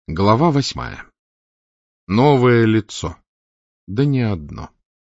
Глава 8. Новое лицо. Да не одно.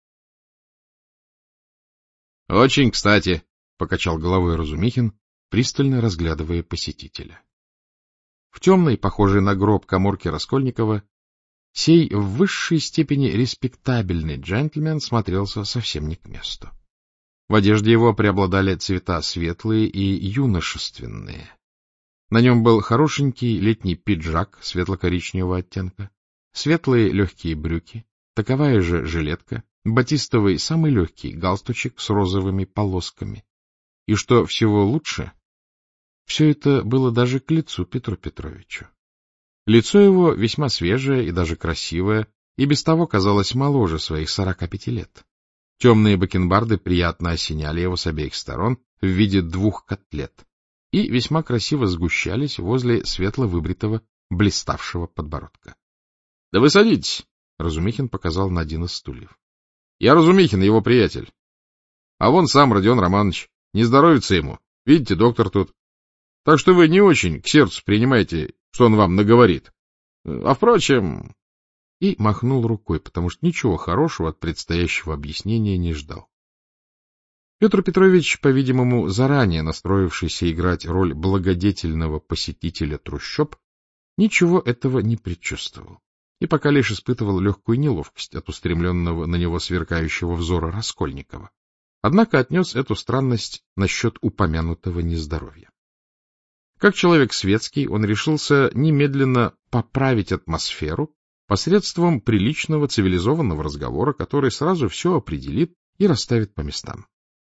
— Очень кстати, — покачал головой Разумихин, пристально разглядывая посетителя. В темной, похожей на гроб каморке Раскольникова, сей в высшей степени респектабельный джентльмен смотрелся совсем не к месту. В одежде его преобладали цвета светлые и юношественные. На нем был хорошенький летний пиджак светло-коричневого оттенка, светлые легкие брюки, таковая же жилетка, батистовый самый легкий галстучек с розовыми полосками. И что всего лучше, все это было даже к лицу Петру Петровичу. Лицо его весьма свежее и даже красивое, и без того казалось моложе своих 45 лет. Темные бакенбарды приятно осеняли его с обеих сторон в виде двух котлет и весьма красиво сгущались возле светло-выбритого, блиставшего подбородка. — Да вы садитесь, — Разумихин показал на один из стульев. — Я Разумихин, его приятель. А вон сам Родион Романович. Не здоровится ему. Видите, доктор тут. Так что вы не очень к сердцу принимайте, что он вам наговорит. А впрочем... И махнул рукой, потому что ничего хорошего от предстоящего объяснения не ждал. Петр Петрович, по-видимому, заранее настроившийся играть роль благодетельного посетителя трущоб, ничего этого не предчувствовал, и пока лишь испытывал легкую неловкость от устремленного на него сверкающего взора Раскольникова. Однако отнес эту странность насчет упомянутого нездоровья. Как человек светский, он решился немедленно поправить атмосферу посредством приличного цивилизованного разговора, который сразу все определит и расставит по местам.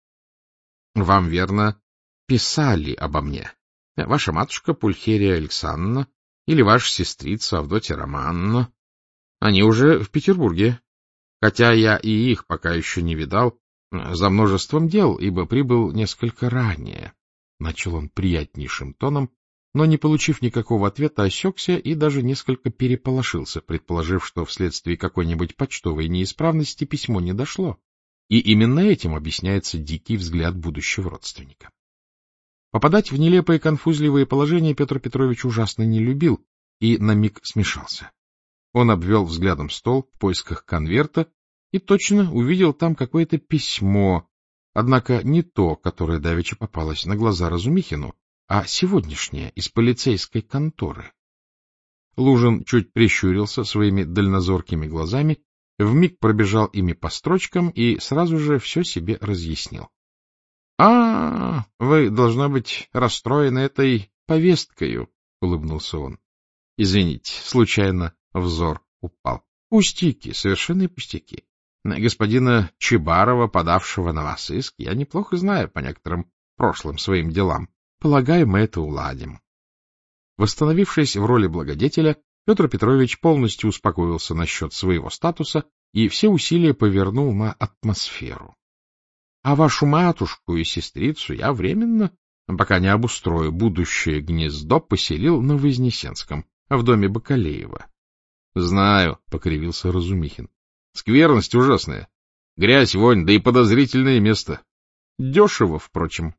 — Вам, верно, писали обо мне. Ваша матушка Пульхерия Александровна или ваша сестрица Авдотья Романовна. Они уже в Петербурге, хотя я и их пока еще не видал, за множеством дел, ибо прибыл несколько ранее. Начал он приятнейшим тоном, но, не получив никакого ответа, осекся и даже несколько переполошился, предположив, что вследствие какой-нибудь почтовой неисправности письмо не дошло. И именно этим объясняется дикий взгляд будущего родственника. Попадать в нелепые конфузливые положения Петр Петрович ужасно не любил и на миг смешался. Он обвел взглядом стол в поисках конверта и точно увидел там какое-то письмо, однако не то, которое давеча попалось на глаза Разумихину, а сегодняшнее, из полицейской конторы. Лужин чуть прищурился своими дальнозоркими глазами, вмиг пробежал ими по строчкам и сразу же все себе разъяснил. — Вы, должно быть, расстроены этой повесткою, — улыбнулся он. — Извините, случайно взор упал. Пустяки, совершенные пустяки. Господина Чебарова, подавшего на вас иск, я неплохо знаю по некоторым прошлым своим делам. Полагаю, мы это уладим. Восстановившись в роли благодетеля, Петр Петрович полностью успокоился насчет своего статуса и все усилия повернул на атмосферу. А вашу матушку и сестрицу я временно, пока не обустрою будущее гнездо, поселил на Вознесенском, в доме Бакалеева. — Знаю, — покривился Разумихин. — Скверность ужасная. Грязь, вонь, да и подозрительное место. Дешево, впрочем.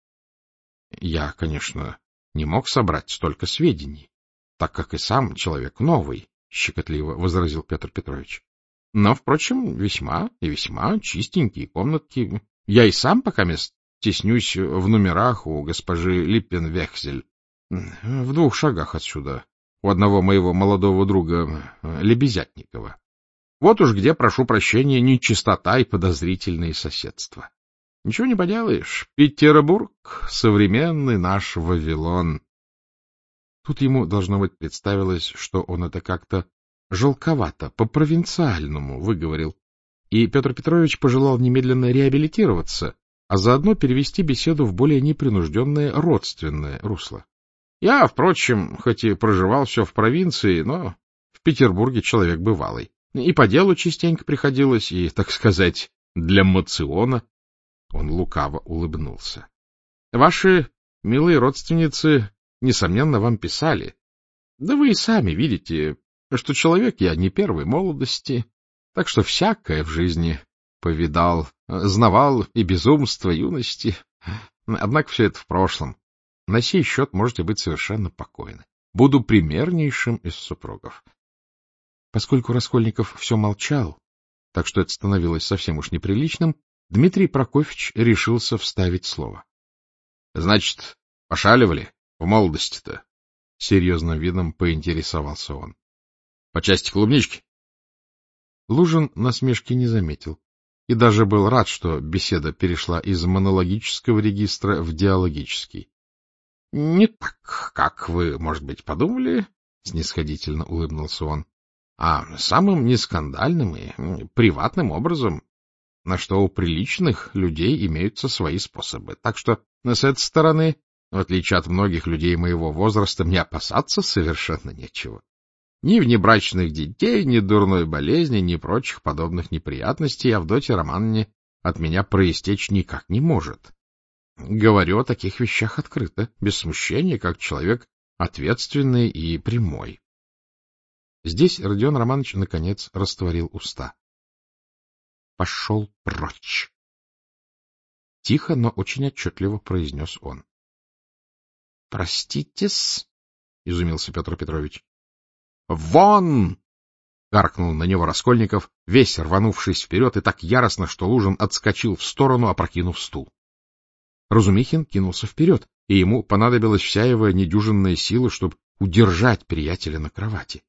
Я, конечно, не мог собрать столько сведений, так как и сам человек новый, — щекотливо возразил Петр Петрович. Но, впрочем, весьма и весьма чистенькие комнатки. Я и сам покамест теснюсь в номерах у госпожи Липпенвехзель, в 2 шагах отсюда, у одного моего молодого друга Лебезятникова. Вот уж где, прошу прощения, нечистота и подозрительные соседства. Ничего не поделаешь, Петербург — современный наш Вавилон. Тут ему, должно быть, представилось, что он это как-то жалковато, по-провинциальному выговорил, и Петр Петрович пожелал немедленно реабилитироваться, а заодно перевести беседу в более непринужденное родственное русло. Я, впрочем, хоть и проживал все в провинции, но в Петербурге человек бывалый. И по делу частенько приходилось, и, так сказать, для моциона. Он лукаво улыбнулся. Ваши милые родственницы, несомненно, вам писали. Да вы и сами видите, что человек я не первой молодости, так что всякое в жизни повидал, знавал и безумство юности. Однако все это в прошлом. На сей счет можете быть совершенно покойны. буду примернейшим из супругов. Поскольку Раскольников все молчал, так что это становилось совсем уж неприличным, Дмитрий Прокофьевич решился вставить слово. — Значит, пошаливали в молодости-то? — серьезным видом поинтересовался он. — По части клубнички? Лужин насмешки не заметил и даже был рад, что беседа перешла из монологического регистра в диалогический. — Не так, как вы, может быть, подумали, — снисходительно улыбнулся он, — а самым нескандальным и приватным образом, на что у приличных людей имеются свои способы. Так что с этой стороны, в отличие от многих людей моего возраста, мне опасаться совершенно нечего. Ни внебрачных детей, ни дурной болезни, ни прочих подобных неприятностей Авдотье Романовне от меня проистечь никак не может. Говорю о таких вещах открыто, без смущения, как человек ответственный и прямой. Здесь Родион Романович, наконец, растворил уста. — Пошел прочь! — тихо, но очень отчетливо произнес он. — Простите-с, — изумился Петр Петрович. «Вон!» — гаркнул на него Раскольников, весь рванувшись вперед и так яростно, что Лужин отскочил в сторону, опрокинув стул. Разумихин кинулся вперед, и ему понадобилась вся его недюжинная сила, чтобы удержать приятеля на кровати.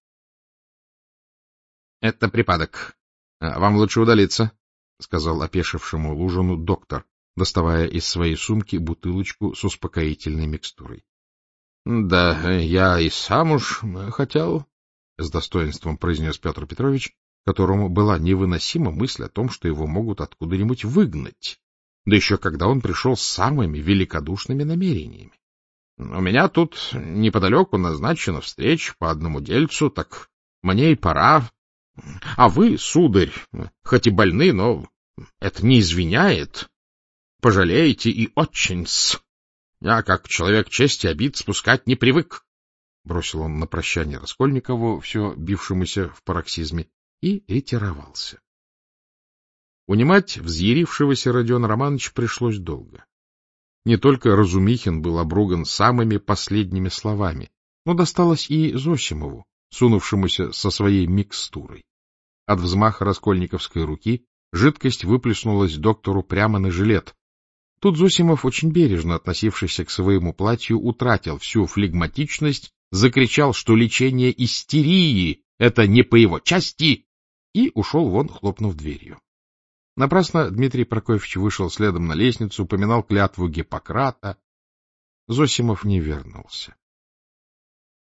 — Это припадок. Вам лучше удалиться, — сказал опешившему Лужину доктор, доставая из своей сумки бутылочку с успокоительной микстурой. — Да, я и сам уж хотел... — с достоинством произнес Петр Петрович, которому была невыносима мысль о том, что его могут откуда-нибудь выгнать, да еще когда он пришел с самыми великодушными намерениями. — У меня тут неподалеку назначена встреча по одному дельцу, так мне и пора. А вы, сударь, хоть и больны, но это не извиняет. Пожалеете и очень-с. Я, как человек чести, обид спускать не привык. — бросил он на прощание Раскольникову, все бившемуся в пароксизме, и ретировался. Унимать взъярившегося Родиона Романовича пришлось долго. Не только Разумихин был обруган самыми последними словами, но досталось и Зосимову, сунувшемуся со своей микстурой. От взмаха раскольниковской руки жидкость выплеснулась доктору прямо на жилет. Тут Зосимов, очень бережно относившийся к своему платью, утратил всю флегматичность, закричал, что лечение истерии — это не по его части, и ушел вон, хлопнув дверью. Напрасно Дмитрий Прокофьевич вышел следом на лестницу, упоминал клятву Гиппократа. Зосимов не вернулся.